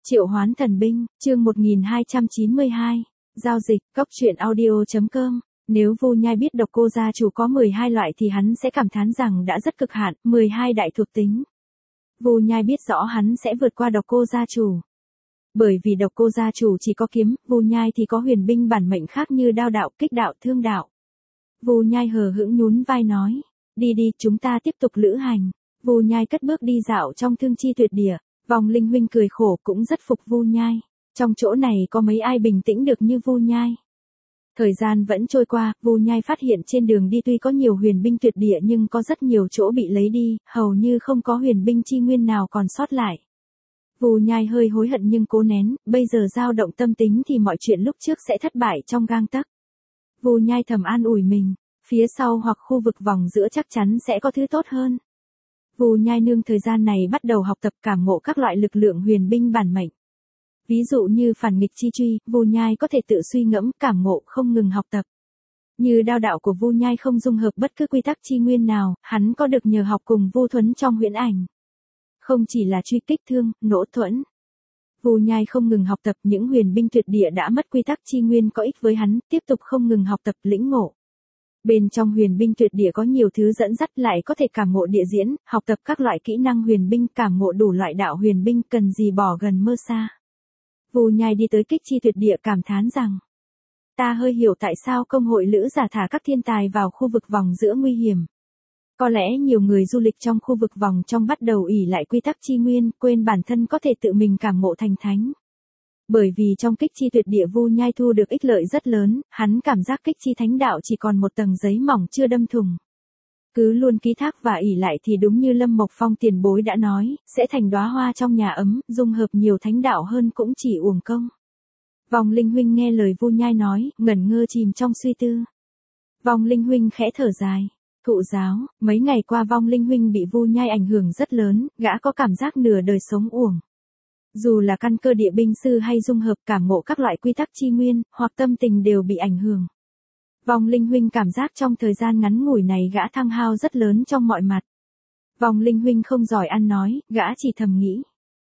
Triệu hoán thần binh, chương 1292. Giao dịch, cóc truyện audio.com. Nếu Vu Nhai biết độc cô gia chủ có 12 loại thì hắn sẽ cảm thán rằng đã rất cực hạn, 12 đại thuộc tính. Vu Nhai biết rõ hắn sẽ vượt qua độc cô gia chủ. Bởi vì độc cô gia chủ chỉ có kiếm, Vu Nhai thì có huyền binh bản mệnh khác như đao đạo, kích đạo, thương đạo. Vu Nhai hờ hững nhún vai nói, đi đi, chúng ta tiếp tục lữ hành. Vu Nhai cất bước đi dạo trong thương chi tuyệt địa. Vong Linh huynh cười khổ cũng rất phục Vu Nhai. Trong chỗ này có mấy ai bình tĩnh được như Vu Nhai. Thời gian vẫn trôi qua, Vu Nhai phát hiện trên đường đi tuy có nhiều huyền binh tuyệt địa nhưng có rất nhiều chỗ bị lấy đi, hầu như không có huyền binh chi nguyên nào còn sót lại. Vu Nhai hơi hối hận nhưng cố nén, bây giờ dao động tâm tính thì mọi chuyện lúc trước sẽ thất bại trong gang tấc. Vu Nhai thầm an ủi mình, phía sau hoặc khu vực vòng giữa chắc chắn sẽ có thứ tốt hơn. Vu Nhai nương thời gian này bắt đầu học tập cảm ngộ các loại lực lượng huyền binh bản mệnh. Ví dụ như phản nghịch chi truy, Vu Nhai có thể tự suy ngẫm, cảm ngộ không ngừng học tập. Như đao đạo của Vu Nhai không dung hợp bất cứ quy tắc chi nguyên nào, hắn có được nhờ học cùng Vu Thuấn trong huyễn ảnh. Không chỉ là truy kích thương, nỗ thuẫn. Vu Nhai không ngừng học tập những huyền binh tuyệt địa đã mất quy tắc chi nguyên có ích với hắn, tiếp tục không ngừng học tập lĩnh ngộ. Bên trong huyền binh tuyệt địa có nhiều thứ dẫn dắt lại có thể cảm ngộ địa diễn, học tập các loại kỹ năng huyền binh, cảm ngộ đủ loại đạo huyền binh, cần gì bỏ gần mơ xa. Vu Nhai đi tới kích chi tuyệt địa cảm thán rằng, ta hơi hiểu tại sao công hội lữ giả thả các thiên tài vào khu vực vòng giữa nguy hiểm. Có lẽ nhiều người du lịch trong khu vực vòng trong bắt đầu ỷ lại quy tắc chi nguyên, quên bản thân có thể tự mình cảm ngộ thành thánh. Bởi vì trong kích chi tuyệt địa Vu Nhai thu được ích lợi rất lớn, hắn cảm giác kích chi thánh đạo chỉ còn một tầng giấy mỏng chưa đâm thủng. Cứ luôn ký thác và ỷ lại thì đúng như Lâm Mộc Phong tiền bối đã nói, sẽ thành đóa hoa trong nhà ấm, dung hợp nhiều thánh đạo hơn cũng chỉ uổng công. Vong Linh huynh nghe lời Vu Nhai nói, ngẩn ngơ chìm trong suy tư. Vong Linh huynh khẽ thở dài. Thụ giáo, mấy ngày qua Vong Linh huynh bị Vu Nhai ảnh hưởng rất lớn, gã có cảm giác nửa đời sống uổng. Dù là căn cơ địa binh sư hay dung hợp cảm ngộ các loại quy tắc chi nguyên, hoặc tâm tình đều bị ảnh hưởng. Vong Linh huynh cảm giác trong thời gian ngắn ngủi này gã thăng hao rất lớn trong mọi mặt. Vong Linh huynh không giỏi ăn nói, gã chỉ thầm nghĩ.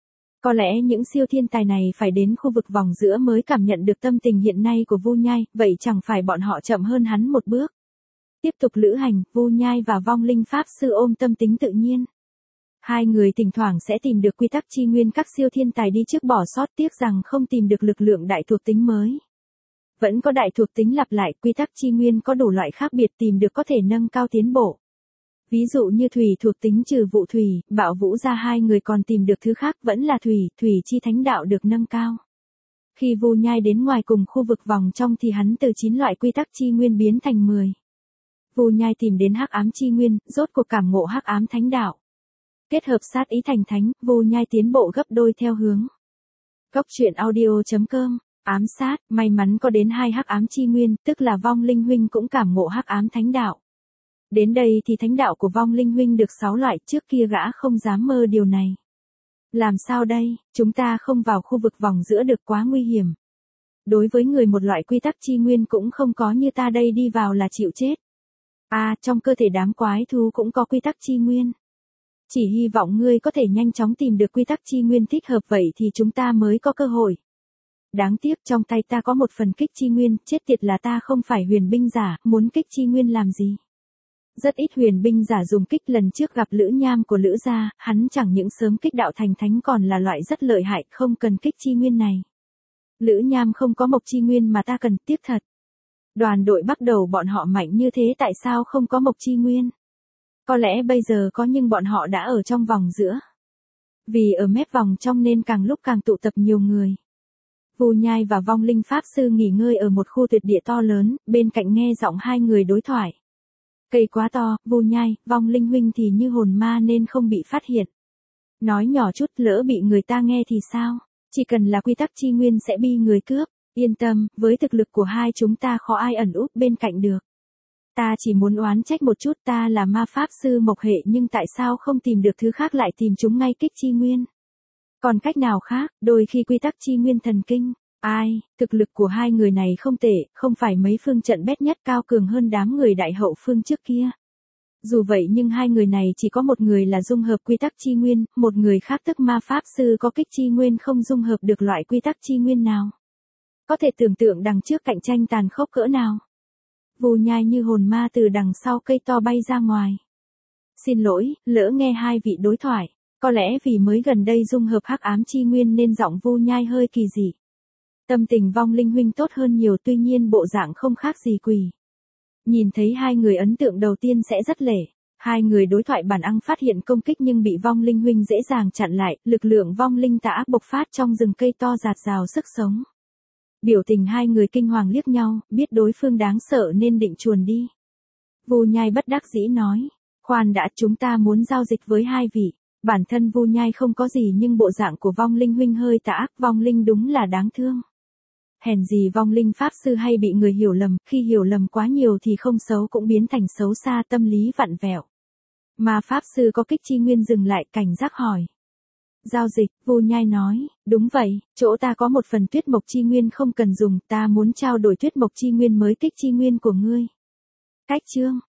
Có lẽ những siêu thiên tài này phải đến khu vực vòng giữa mới cảm nhận được tâm tình hiện nay của Vu Nhai, vậy chẳng phải bọn họ chậm hơn hắn một bước. Tiếp tục lữ hành, Vu Nhai và Vong Linh Pháp Sư ôm tâm tính tự nhiên. Hai người thỉnh thoảng sẽ tìm được quy tắc chi nguyên các siêu thiên tài đi trước bỏ sót, tiếc rằng không tìm được lực lượng đại thuộc tính mới. Vẫn có đại thuộc tính lặp lại, quy tắc chi nguyên có đủ loại khác biệt tìm được có thể nâng cao tiến bộ. Ví dụ như thủy thuộc tính trừ vụ thủy, Bạo Vũ ra hai người còn tìm được thứ khác vẫn là thủy chi thánh đạo được nâng cao. Khi Vu Nhai đến ngoài cùng khu vực vòng trong thì hắn từ 9 loại quy tắc chi nguyên biến thành 10. Vu Nhai tìm đến hắc ám chi nguyên, rốt cuộc cảm ngộ hắc ám thánh đạo. Kết hợp sát ý thành thánh, Vu Nhai tiến bộ gấp đôi theo hướng. Cóc truyện audio.com. Ám sát, may mắn có đến 2 hắc ám chi nguyên, tức là Vong Linh huynh cũng cảm ngộ hắc ám thánh đạo. Đến đây thì thánh đạo của Vong Linh huynh được 6 loại, trước kia gã không dám mơ điều này. Làm sao đây, chúng ta không vào khu vực vòng giữa được, quá nguy hiểm. Đối với người một loại quy tắc chi nguyên cũng không có như ta đây, đi vào là chịu chết. Trong cơ thể đám quái thú cũng có quy tắc chi nguyên. Chỉ hy vọng ngươi có thể nhanh chóng tìm được quy tắc chi nguyên thích hợp, vậy thì chúng ta mới có cơ hội. Đáng tiếc trong tay ta có một phần kích chi nguyên, chết tiệt là ta không phải huyền binh giả, muốn kích chi nguyên làm gì. Rất ít huyền binh giả dùng kích, lần trước gặp Lữ Nham của Lữ gia, hắn chẳng những sớm kích đạo thành thánh còn là loại rất lợi hại, không cần kích chi nguyên này. Lữ Nham không có mộc chi nguyên mà ta cần, tiếc thật. Đoàn đội bắt đầu bọn họ mạnh như thế tại sao không có mộc chi nguyên? Có lẽ bây giờ có nhưng bọn họ đã ở trong vòng giữa. Vì ở mép vòng trong nên càng lúc càng tụ tập nhiều người. Vu Nhai và Vong Linh Pháp Sư nghỉ ngơi ở một khu tuyệt địa to lớn, bên cạnh nghe giọng hai người đối thoại. Cây quá to, Vu Nhai, Vong Linh huynh thì như hồn ma nên không bị phát hiện. Nói nhỏ chút lỡ bị người ta nghe thì sao? Chỉ cần là quy tắc chi nguyên sẽ bị người cướp. Yên tâm, với thực lực của hai chúng ta khó ai ẩn úp bên cạnh được. Ta chỉ muốn oán trách một chút, ta là ma pháp sư mộc hệ nhưng tại sao không tìm được thứ khác lại tìm chúng ngay kích chi nguyên. Còn cách nào khác, đôi khi quy tắc chi nguyên thần kinh. Thực lực của hai người này không tệ, không phải mấy phương trận bét nhất cao cường hơn đám người đại hậu phương trước kia. Dù vậy nhưng hai người này chỉ có một người là dung hợp quy tắc chi nguyên, một người khác tức ma pháp sư có kích chi nguyên không dung hợp được loại quy tắc chi nguyên nào. Có thể tưởng tượng đằng trước cạnh tranh tàn khốc cỡ nào. Vu Nhai như hồn ma từ đằng sau cây to bay ra ngoài. Xin lỗi, lỡ nghe hai vị đối thoại. Có lẽ vì mới gần đây dung hợp hắc ám chi nguyên nên giọng Vu Nhai hơi kỳ dị. Tâm tình Vong Linh huynh tốt hơn nhiều, tuy nhiên bộ dạng không khác gì quỷ. Nhìn thấy hai người ấn tượng đầu tiên sẽ rất lẻ. Hai người đối thoại bản ăn phát hiện công kích nhưng bị Vong Linh huynh dễ dàng chặn lại, lực lượng vong linh tà ác bộc phát trong rừng cây to rạt rào sức sống. Biểu tình hai người kinh hoàng liếc nhau, biết đối phương đáng sợ nên định chuồn đi. Vu Nhai bất đắc dĩ nói, khoan đã, chúng ta muốn giao dịch với hai vị. Bản thân Vu Nhai không có gì nhưng bộ dạng của Vong Linh huynh hơi tà ác, Vong Linh đúng là đáng thương. Hèn gì Vong Linh pháp sư hay bị người hiểu lầm, khi hiểu lầm quá nhiều thì không xấu cũng biến thành xấu xa, tâm lý vặn vẹo. Mà pháp sư có kích chi nguyên dừng lại, cảnh giác hỏi. Giao dịch, Vu Nhai nói, đúng vậy, chỗ ta có một phần tuyết mộc chi nguyên không cần dùng, ta muốn trao đổi tuyết mộc chi nguyên mới kích chi nguyên của ngươi. Cách chương